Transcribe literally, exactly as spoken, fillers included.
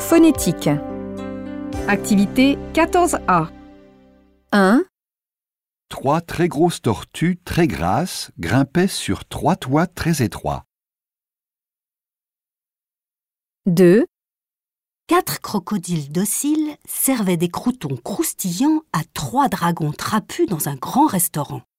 phonétique. Activité quatorze A. un. Trois très grosses tortues très grasses grimpaient sur trois toits très étroits. deux. Quatre crocodiles dociles servaient des croûtons croustillants à trois dragons trapus dans un grand restaurant.